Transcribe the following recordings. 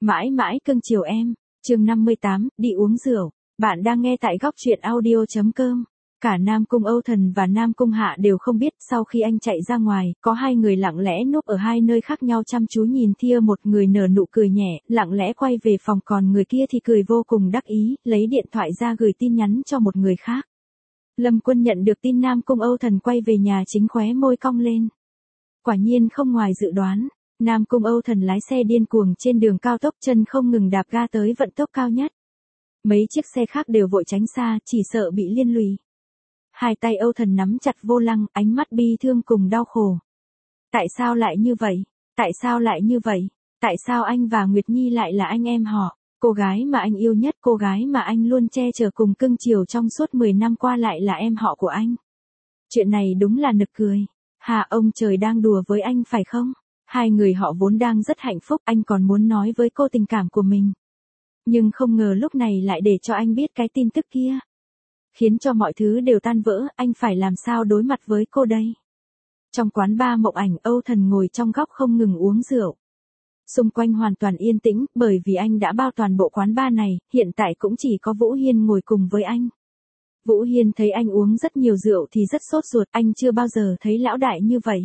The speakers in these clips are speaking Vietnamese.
Mãi mãi cưng chiều em. Chương 58, đi uống rượu. Bạn đang nghe tại góc truyện audio.com. Cả Nam Cung Âu Thần và Nam Cung Hạ đều không biết sau khi anh chạy ra ngoài, có hai người lặng lẽ núp ở hai nơi khác nhau chăm chú nhìn Thia, một người nở nụ cười nhẹ, lặng lẽ quay về phòng, còn người kia thì cười vô cùng đắc ý, lấy điện thoại ra gửi tin nhắn cho một người khác. Lâm Quân nhận được tin Nam Cung Âu Thần quay về nhà chính khóe môi cong lên. Quả nhiên không ngoài dự đoán. Nam Cung Âu Thần lái xe điên cuồng trên đường cao tốc, chân không ngừng đạp ga tới vận tốc cao nhất. Mấy chiếc xe khác đều vội tránh xa, chỉ sợ bị liên lụy. Hai tay Âu Thần nắm chặt vô lăng, ánh mắt bi thương cùng đau khổ. Tại sao lại như vậy? Tại sao lại như vậy? Tại sao anh và Nguyệt Nhi lại là anh em họ? Cô gái mà anh yêu nhất, cô gái mà anh luôn che chở cùng cưng chiều trong suốt 10 năm qua lại là em họ của anh. Chuyện này đúng là nực cười. Hà, ông trời đang đùa với anh phải không? Hai người họ vốn đang rất hạnh phúc, anh còn muốn nói với cô tình cảm của mình. Nhưng không ngờ lúc này lại để cho anh biết cái tin tức kia. Khiến cho mọi thứ đều tan vỡ, anh phải làm sao đối mặt với cô đây? Trong quán bar Mộng Ảnh, Âu Thần ngồi trong góc không ngừng uống rượu. Xung quanh hoàn toàn yên tĩnh, bởi vì anh đã bao toàn bộ quán bar này, hiện tại cũng chỉ có Vũ Hiên ngồi cùng với anh. Vũ Hiên thấy anh uống rất nhiều rượu thì rất sốt ruột, anh chưa bao giờ thấy lão đại như vậy.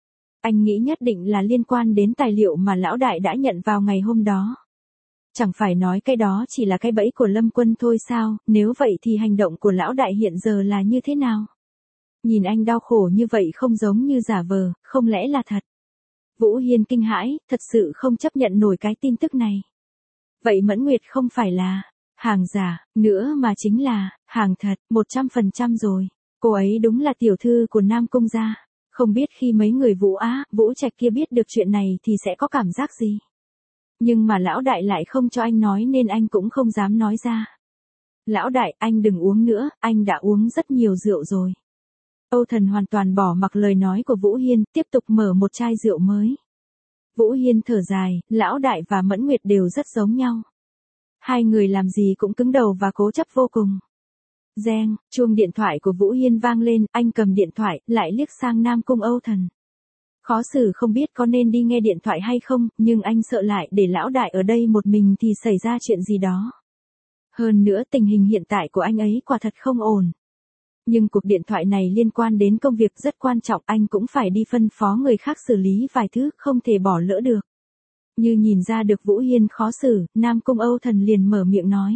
Anh nghĩ nhất định là liên quan đến tài liệu mà lão đại đã nhận vào ngày hôm đó. Chẳng phải nói cái đó chỉ là cái bẫy của Lâm Quân thôi sao, nếu vậy thì hành động của lão đại hiện giờ là như thế nào? Nhìn anh đau khổ như vậy không giống như giả vờ, không lẽ là thật? Vũ Hiên kinh hãi, thật sự không chấp nhận nổi cái tin tức này. Vậy Mẫn Nguyệt không phải là hàng giả, nữa mà chính là hàng thật, 100% rồi. Cô ấy đúng là tiểu thư của Nam Cung gia. Không biết khi mấy người Vũ Trạch kia biết được chuyện này thì sẽ có cảm giác gì. Nhưng mà lão đại lại không cho anh nói nên anh cũng không dám nói ra. Lão đại, anh đừng uống nữa, anh đã uống rất nhiều rượu rồi. Âu Thần hoàn toàn bỏ mặc lời nói của Vũ Hiên, tiếp tục mở một chai rượu mới. Vũ Hiên thở dài, lão đại và Mẫn Nguyệt đều rất giống nhau. Hai người làm gì cũng cứng đầu và cố chấp vô cùng. Reng, chuông điện thoại của Vũ Hiên vang lên, anh cầm điện thoại, lại liếc sang Nam Cung Âu Thần. Khó xử không biết có nên đi nghe điện thoại hay không, nhưng anh sợ lại để lão đại ở đây một mình thì xảy ra chuyện gì đó. Hơn nữa tình hình hiện tại của anh ấy quả thật không ổn. Nhưng cuộc điện thoại này liên quan đến công việc rất quan trọng, anh cũng phải đi phân phó người khác xử lý vài thứ, không thể bỏ lỡ được. Như nhìn ra được Vũ Hiên khó xử, Nam Cung Âu Thần liền mở miệng nói.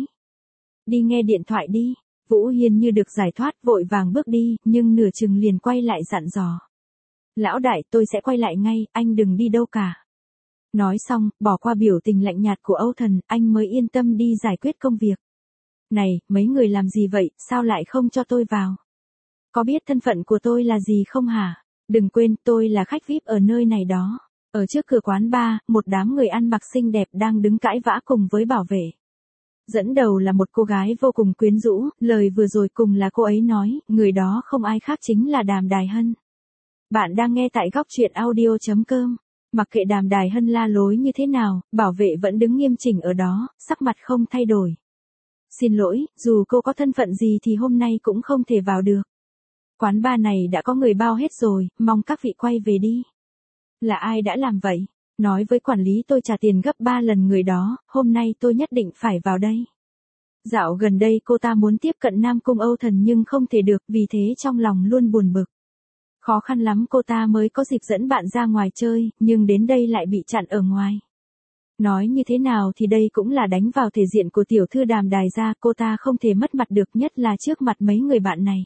Đi nghe điện thoại đi. Vũ Hiên như được giải thoát, vội vàng bước đi, nhưng nửa chừng liền quay lại dặn dò. Lão đại, tôi sẽ quay lại ngay, anh đừng đi đâu cả. Nói xong, bỏ qua biểu tình lạnh nhạt của Âu Thần, anh mới yên tâm đi giải quyết công việc. Này, mấy người làm gì vậy, sao lại không cho tôi vào? Có biết thân phận của tôi là gì không hả? Đừng quên, tôi là khách VIP ở nơi này đó. Ở trước cửa quán bar, một đám người ăn mặc xinh đẹp đang đứng cãi vã cùng với bảo vệ. Dẫn đầu là một cô gái vô cùng quyến rũ, lời vừa rồi cùng là cô ấy nói, người đó không ai khác chính là Đàm Đài Hân. Bạn đang nghe tại góc truyện audio.com. Mặc kệ Đàm Đài Hân la lối như thế nào, bảo vệ vẫn đứng nghiêm chỉnh ở đó, sắc mặt không thay đổi. Xin lỗi, dù cô có thân phận gì thì hôm nay cũng không thể vào được. Quán bar này đã có người bao hết rồi, mong các vị quay về đi. Là ai đã làm vậy? Nói với quản lý tôi trả tiền gấp 3 lần người đó, hôm nay tôi nhất định phải vào đây. Dạo gần đây cô ta muốn tiếp cận Nam Cung Âu Thần nhưng không thể được, vì thế trong lòng luôn buồn bực. Khó khăn lắm cô ta mới có dịp dẫn bạn ra ngoài chơi, nhưng đến đây lại bị chặn ở ngoài. Nói như thế nào thì đây cũng là đánh vào thể diện của tiểu thư Đàm Đài gia, cô ta không thể mất mặt được, nhất là trước mặt mấy người bạn này.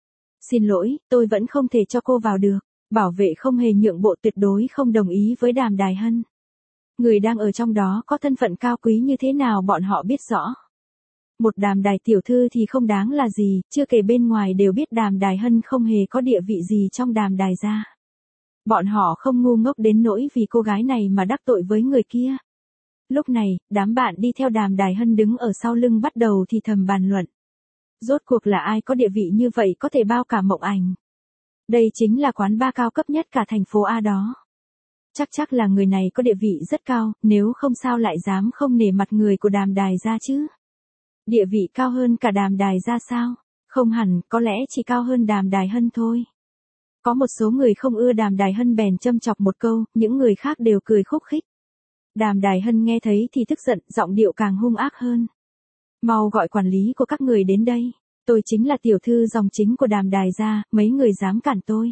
Xin lỗi, tôi vẫn không thể cho cô vào được. Bảo vệ không hề nhượng bộ, tuyệt đối không đồng ý với Đàm Đài Hân. Người đang ở trong đó có thân phận cao quý như thế nào bọn họ biết rõ. Một Đàm Đài tiểu thư thì không đáng là gì, chưa kể bên ngoài đều biết Đàm Đài Hân không hề có địa vị gì trong Đàm Đài gia. Bọn họ không ngu ngốc đến nỗi vì cô gái này mà đắc tội với người kia. Lúc này, đám bạn đi theo Đàm Đài Hân đứng ở sau lưng bắt đầu thì thầm bàn luận. Rốt cuộc là ai có địa vị như vậy có thể bao cả Mộng Ảnh. Đây chính là quán bar cao cấp nhất cả thành phố A đó. Chắc là người này có địa vị rất cao, nếu không sao lại dám không nể mặt người của Đàm Đài gia chứ. Địa vị cao hơn cả Đàm Đài gia sao? Không hẳn, có lẽ chỉ cao hơn Đàm Đài Hân thôi. Có một số người không ưa Đàm Đài Hân bèn châm chọc một câu, những người khác đều cười khúc khích. Đàm Đài Hân nghe thấy thì tức giận, giọng điệu càng hung ác hơn. Mau gọi quản lý của các người đến đây. Tôi chính là tiểu thư dòng chính của Đàm Đài gia, mấy người dám cản tôi.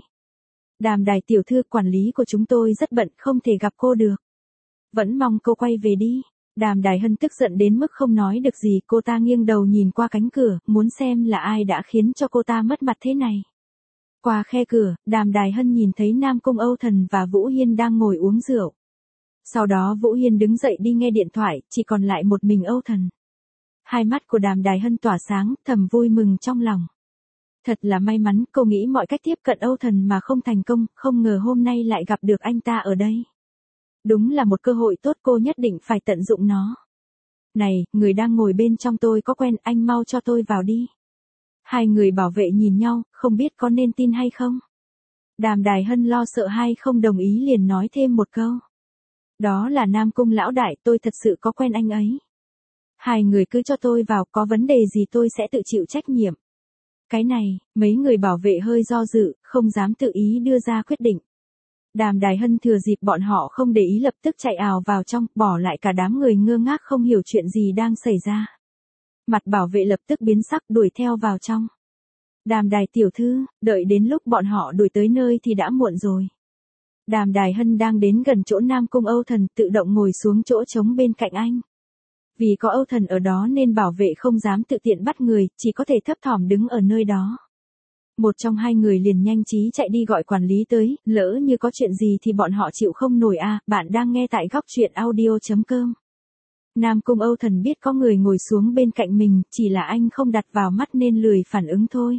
Đàm Đài tiểu thư, quản lý của chúng tôi rất bận, không thể gặp cô được. Vẫn mong cô quay về đi. Đàm Đài Hân tức giận đến mức không nói được gì, cô ta nghiêng đầu nhìn qua cánh cửa, muốn xem là ai đã khiến cho cô ta mất mặt thế này. Qua khe cửa, Đàm Đài Hân nhìn thấy Nam Cung Âu Thần và Vũ Hiên đang ngồi uống rượu. Sau đó Vũ Hiên đứng dậy đi nghe điện thoại, chỉ còn lại một mình Âu Thần. Hai mắt của Đàm Đài Hân tỏa sáng, thầm vui mừng trong lòng. Thật là may mắn, cô nghĩ mọi cách tiếp cận Âu Thần mà không thành công, không ngờ hôm nay lại gặp được anh ta ở đây. Đúng là một cơ hội tốt, cô nhất định phải tận dụng nó. Này, người đang ngồi bên trong tôi có quen, anh mau cho tôi vào đi. Hai người bảo vệ nhìn nhau, không biết có nên tin hay không. Đàm Đài Hân lo sợ hay không đồng ý liền nói thêm một câu. Đó là Nam Cung lão đại, tôi thật sự có quen anh ấy. Hai người cứ cho tôi vào, có vấn đề gì tôi sẽ tự chịu trách nhiệm. Cái này, mấy người bảo vệ hơi do dự, không dám tự ý đưa ra quyết định. Đàm Đài Hân thừa dịp bọn họ không để ý lập tức chạy ào vào trong, bỏ lại cả đám người ngơ ngác không hiểu chuyện gì đang xảy ra. Mặt bảo vệ lập tức biến sắc đuổi theo vào trong. Đàm Đài tiểu thư, đợi đến lúc bọn họ đuổi tới nơi thì đã muộn rồi. Đàm Đài Hân đang đến gần chỗ Nam Cung Âu Thần, tự động ngồi xuống chỗ trống bên cạnh anh. Vì có Âu Thần ở đó nên bảo vệ không dám tự tiện bắt người, chỉ có thể thấp thỏm đứng ở nơi đó. Một trong hai người liền nhanh trí chạy đi gọi quản lý tới, lỡ như có chuyện gì thì bọn họ chịu không nổi à. Bạn đang nghe tại góc truyện audio.com. Nam Cung Âu Thần biết có người ngồi xuống bên cạnh mình, chỉ là anh không đặt vào mắt nên lười phản ứng thôi.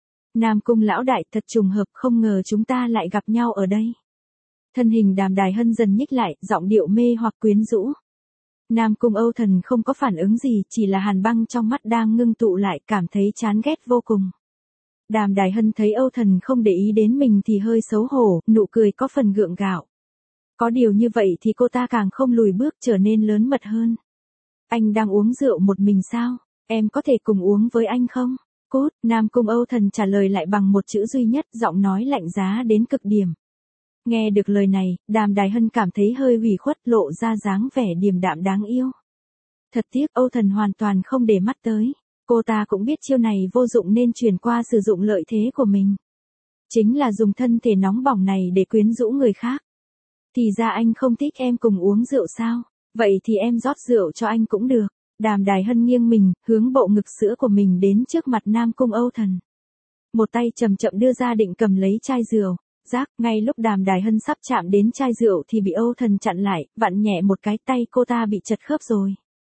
Nam Cung lão đại, thật trùng hợp, không ngờ chúng ta lại gặp nhau ở đây. Thân hình Đàm Đài Hân dần nhích lại, giọng điệu mê hoặc quyến rũ. Nam Cung Âu Thần không có phản ứng gì, chỉ là hàn băng trong mắt đang ngưng tụ lại, cảm thấy chán ghét vô cùng. Đàm Đài Hân thấy Âu Thần không để ý đến mình thì hơi xấu hổ, nụ cười có phần gượng gạo. Có điều như vậy thì cô ta càng không lùi bước, trở nên lớn mật hơn. Anh đang uống rượu một mình sao? Em có thể cùng uống với anh không? Cút, Nam Cung Âu Thần trả lời lại bằng một chữ duy nhất, giọng nói lạnh giá đến cực điểm. Nghe được lời này, Đàm Đài Hân cảm thấy hơi ủy khuất, lộ ra dáng vẻ điềm đạm đáng yêu. Thật tiếc, Âu Thần hoàn toàn không để mắt tới. Cô ta cũng biết chiêu này vô dụng nên chuyển qua sử dụng lợi thế của mình. Chính là dùng thân thể nóng bỏng này để quyến rũ người khác. Thì ra anh không thích em cùng uống rượu sao? Vậy thì em rót rượu cho anh cũng được. Đàm Đài Hân nghiêng mình, hướng bộ ngực sữa của mình đến trước mặt Nam Cung Âu Thần. Một tay chậm chậm đưa ra định cầm lấy chai rượu. Rác, ngay lúc Đàm Đài Hân sắp chạm đến chai rượu thì bị Âu Thần chặn lại, vặn nhẹ một cái, tay cô ta bị chật khớp rồi.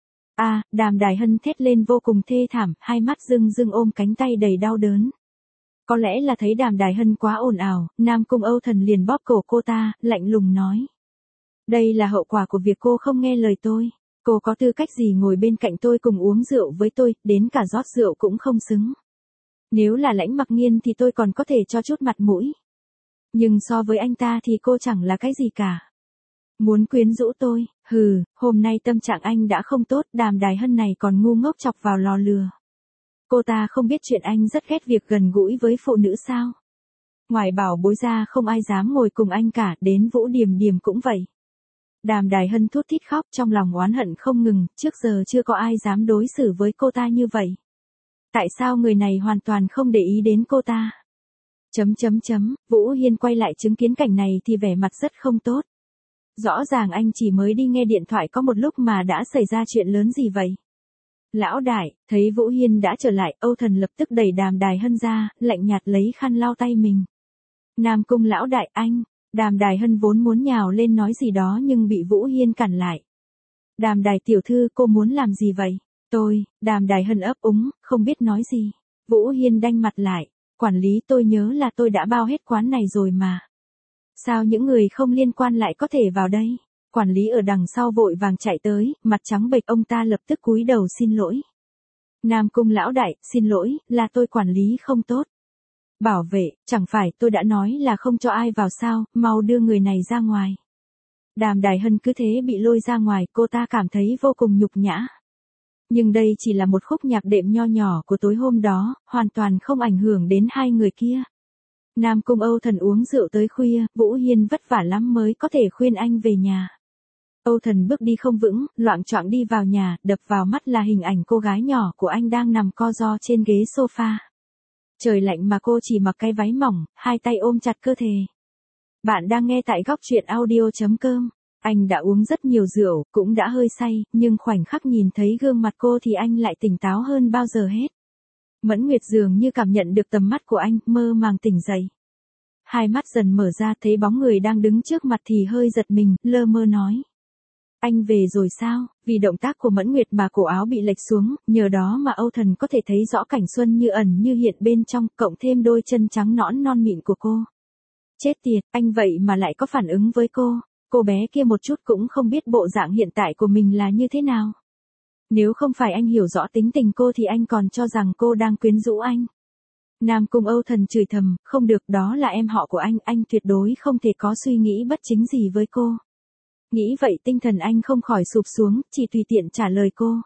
Đàm Đài Hân thét lên vô cùng thê thảm, hai mắt rưng rưng ôm cánh tay đầy đau đớn. Có lẽ là thấy Đàm Đài Hân quá ồn ào, Nam Cung Âu Thần liền bóp cổ cô ta, lạnh lùng nói. Đây là hậu quả của việc cô không nghe lời tôi. Cô có tư cách gì ngồi bên cạnh tôi cùng uống rượu với tôi, đến cả rót rượu cũng không xứng. Nếu là Lãnh Mặc Nghiên thì tôi còn có thể cho chút mặt mũi. Nhưng so với anh ta thì cô chẳng là cái gì cả. Muốn quyến rũ tôi, hừ, hôm nay tâm trạng anh đã không tốt, Đàm Đài Hân này còn ngu ngốc chọc vào lò lừa. Cô ta không biết chuyện anh rất ghét việc gần gũi với phụ nữ sao. Ngoài bảo bối ra không ai dám ngồi cùng anh cả, đến Vũ Điềm Điềm cũng vậy. Đàm Đài Hân thút thít khóc trong lòng oán hận không ngừng, trước giờ chưa có ai dám đối xử với cô ta như vậy. Tại sao người này hoàn toàn không để ý đến cô ta? Vũ Hiên quay lại chứng kiến cảnh này thì vẻ mặt rất không tốt. Rõ ràng anh chỉ mới đi nghe điện thoại có một lúc mà đã xảy ra chuyện lớn gì vậy? Lão đại, thấy Vũ Hiên đã trở lại, Âu Thần lập tức đẩy Đàm Đài Hân ra, lạnh nhạt lấy khăn lau tay mình. Nam Cung lão đại, anh. Đàm Đài Hân vốn muốn nhào lên nói gì đó nhưng bị Vũ Hiên cản lại. Đàm Đài tiểu thư, cô muốn làm gì vậy? Đàm Đài Hân ấp úng, không biết nói gì. Vũ Hiên đanh mặt lại. Quản lý, tôi nhớ là tôi đã bao hết quán này rồi mà. Sao những người không liên quan lại có thể vào đây? Quản lý ở đằng sau vội vàng chạy tới, mặt trắng bệch, ông ta lập tức cúi đầu xin lỗi. Nam Cung lão đại, xin lỗi, là tôi quản lý không tốt. Bảo vệ, chẳng phải tôi đã nói là không cho ai vào sao, mau đưa người này ra ngoài. Đàm Đài Hân cứ thế bị lôi ra ngoài, cô ta cảm thấy vô cùng nhục nhã. Nhưng đây chỉ là một khúc nhạc đệm nho nhỏ của tối hôm đó, hoàn toàn không ảnh hưởng đến hai người kia. Nam Cung Âu Thần uống rượu tới khuya, Vũ Hiên vất vả lắm mới có thể khuyên anh về nhà. Âu Thần bước đi không vững, loạng choạng đi vào nhà, đập vào mắt là hình ảnh cô gái nhỏ của anh đang nằm co ro trên ghế sofa. Trời lạnh mà cô chỉ mặc cái váy mỏng, hai tay ôm chặt cơ thể. Bạn đang nghe tại góc truyện audio.com. Anh đã uống rất nhiều rượu, cũng đã hơi say, nhưng khoảnh khắc nhìn thấy gương mặt cô thì anh lại tỉnh táo hơn bao giờ hết. Mẫn Nguyệt dường như cảm nhận được tầm mắt của anh, mơ màng tỉnh dậy. Hai mắt dần mở ra, thấy bóng người đang đứng trước mặt thì hơi giật mình, lơ mơ nói. Anh về rồi sao? Vì động tác của Mẫn Nguyệt mà cổ áo bị lệch xuống, nhờ đó mà Âu Thần có thể thấy rõ cảnh xuân như ẩn như hiện bên trong, cộng thêm đôi chân trắng nõn non mịn của cô. Chết tiệt, anh vậy mà lại có phản ứng với cô bé kia một chút cũng không biết bộ dạng hiện tại của mình là như thế nào. Nếu không phải anh hiểu rõ tính tình cô thì anh còn cho rằng cô đang quyến rũ anh. Nam Cung Âu Thần chửi thầm, không được, đó là em họ của anh tuyệt đối không thể có suy nghĩ bất chính gì với cô. Nghĩ vậy tinh thần anh không khỏi sụp xuống, chỉ tùy tiện trả lời cô.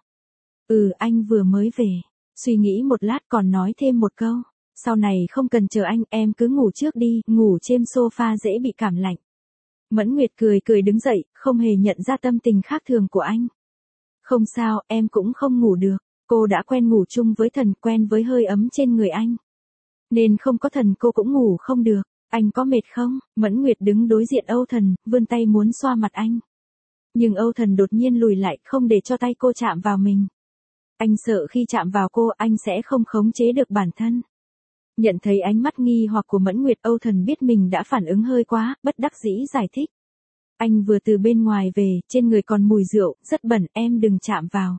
Anh vừa mới về. Suy nghĩ một lát còn nói thêm một câu. Sau này không cần chờ anh, em cứ ngủ trước đi, ngủ trên sofa dễ bị cảm lạnh. Mẫn Nguyệt cười đứng dậy, không hề nhận ra tâm tình khác thường của anh. Không sao, em cũng không ngủ được. Cô đã quen ngủ chung với Thần, quen với hơi ấm trên người anh. Nên không có Thần cô cũng ngủ không được. Anh có mệt không? Mẫn Nguyệt đứng đối diện Âu Thần, vươn tay muốn xoa mặt anh. Nhưng Âu Thần đột nhiên lùi lại, không để cho tay cô chạm vào mình. Anh sợ khi chạm vào cô, anh sẽ không khống chế được bản thân. Nhận thấy ánh mắt nghi hoặc của Mẫn Nguyệt, Âu Thần biết mình đã phản ứng hơi quá, bất đắc dĩ giải thích. Anh vừa từ bên ngoài về, trên người còn mùi rượu, rất bẩn, em đừng chạm vào.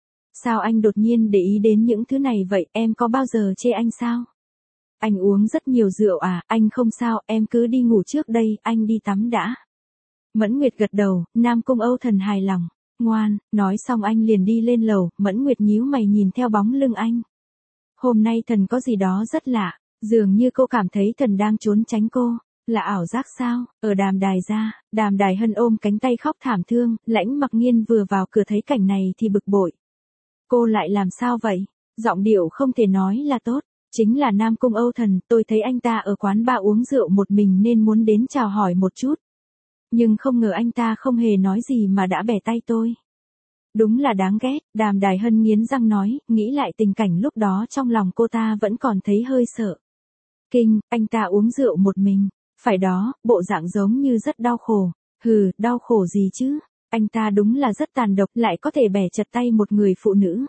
Sao anh đột nhiên để ý đến những thứ này vậy, em có bao giờ chê anh sao? Anh uống rất nhiều rượu à, anh không sao, em cứ đi ngủ trước đây, anh đi tắm đã. Mẫn Nguyệt gật đầu, Nam Cung Âu Thần hài lòng. Ngoan, nói xong anh liền đi lên lầu, Mẫn Nguyệt nhíu mày nhìn theo bóng lưng anh. Hôm nay Thần có gì đó rất lạ, dường như cô cảm thấy Thần đang trốn tránh cô. Là ảo giác sao? Ở Đàm Đài ra, Đàm Đài Hân ôm cánh tay khóc thảm thương, Lãnh Mặc Nghiên vừa vào cửa thấy cảnh này thì bực bội. Cô lại làm sao vậy? Giọng điệu không thể nói là tốt. Chính là Nam Cung Âu Thần, tôi thấy anh ta ở quán bar uống rượu một mình nên muốn đến chào hỏi một chút. Nhưng không ngờ anh ta không hề nói gì mà đã bẻ tay tôi. Đúng là đáng ghét, Đàm Đài Hân nghiến răng nói, nghĩ lại tình cảnh lúc đó trong lòng cô ta vẫn còn thấy hơi sợ. Kinh, anh ta uống rượu một mình. Phải đó, bộ dạng giống như rất đau khổ. Đau khổ gì chứ? Anh ta đúng là rất tàn độc, lại có thể bẻ chật tay một người phụ nữ.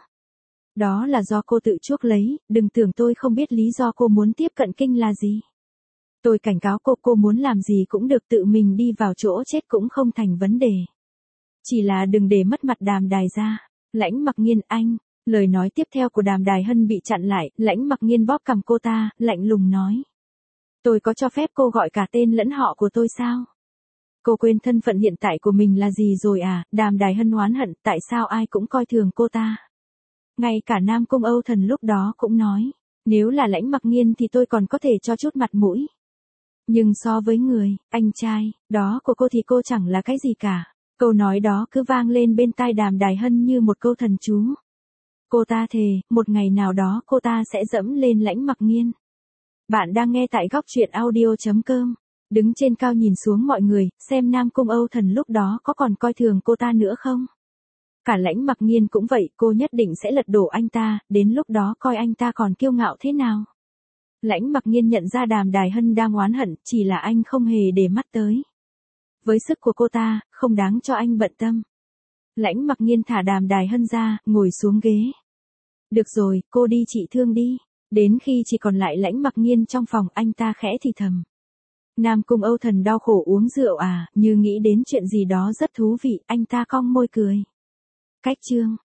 Đó là do cô tự chuốc lấy, đừng tưởng tôi không biết lý do cô muốn tiếp cận Kinh là gì. Tôi cảnh cáo cô muốn làm gì cũng được, tự mình đi vào chỗ chết cũng không thành vấn đề. Chỉ là đừng để mất mặt Đàm Đài ra. Lãnh Mặc Nghiên anh. Lời nói tiếp theo của Đàm Đài Hân bị chặn lại, Lãnh Mặc Nghiên bóp cằm cô ta, lạnh lùng nói. Tôi có cho phép cô gọi cả tên lẫn họ của tôi sao? Cô quên thân phận hiện tại của mình là gì rồi à? Đàm Đài Hân oán hận, tại sao ai cũng coi thường cô ta? Ngay cả Nam Cung Âu Thần lúc đó cũng nói, nếu là Lãnh Mặc Nghiên thì tôi còn có thể cho chút mặt mũi. Nhưng so với người, anh trai, đó của cô thì cô chẳng là cái gì cả. Câu nói đó cứ vang lên bên tai Đàm Đài Hân như một câu thần chú. Cô ta thề, một ngày nào đó cô ta sẽ dẫm lên Lãnh Mặc Nghiên. Bạn đang nghe tại góc truyện audio.com. Đứng trên cao nhìn xuống mọi người, xem Nam Cung Âu Thần lúc đó có còn coi thường cô ta nữa không? Cả Lãnh Mặc Nghiên cũng vậy, cô nhất định sẽ lật đổ anh ta, đến lúc đó coi anh ta còn kiêu ngạo thế nào. Lãnh Mặc Nghiên nhận ra Đàm Đài Hân đang oán hận, chỉ là anh không hề để mắt tới. Với sức của cô ta, không đáng cho anh bận tâm. Lãnh Mặc Nghiên thả Đàm Đài Hân ra, ngồi xuống ghế. Được rồi, cô đi trị thương đi. Đến khi chỉ còn lại Lãnh Mặc Nghiên trong phòng, anh ta khẽ thì thầm. Nam Cung Âu Thần đau khổ uống rượu à, như nghĩ đến chuyện gì đó rất thú vị, anh ta cong môi cười. Cách chương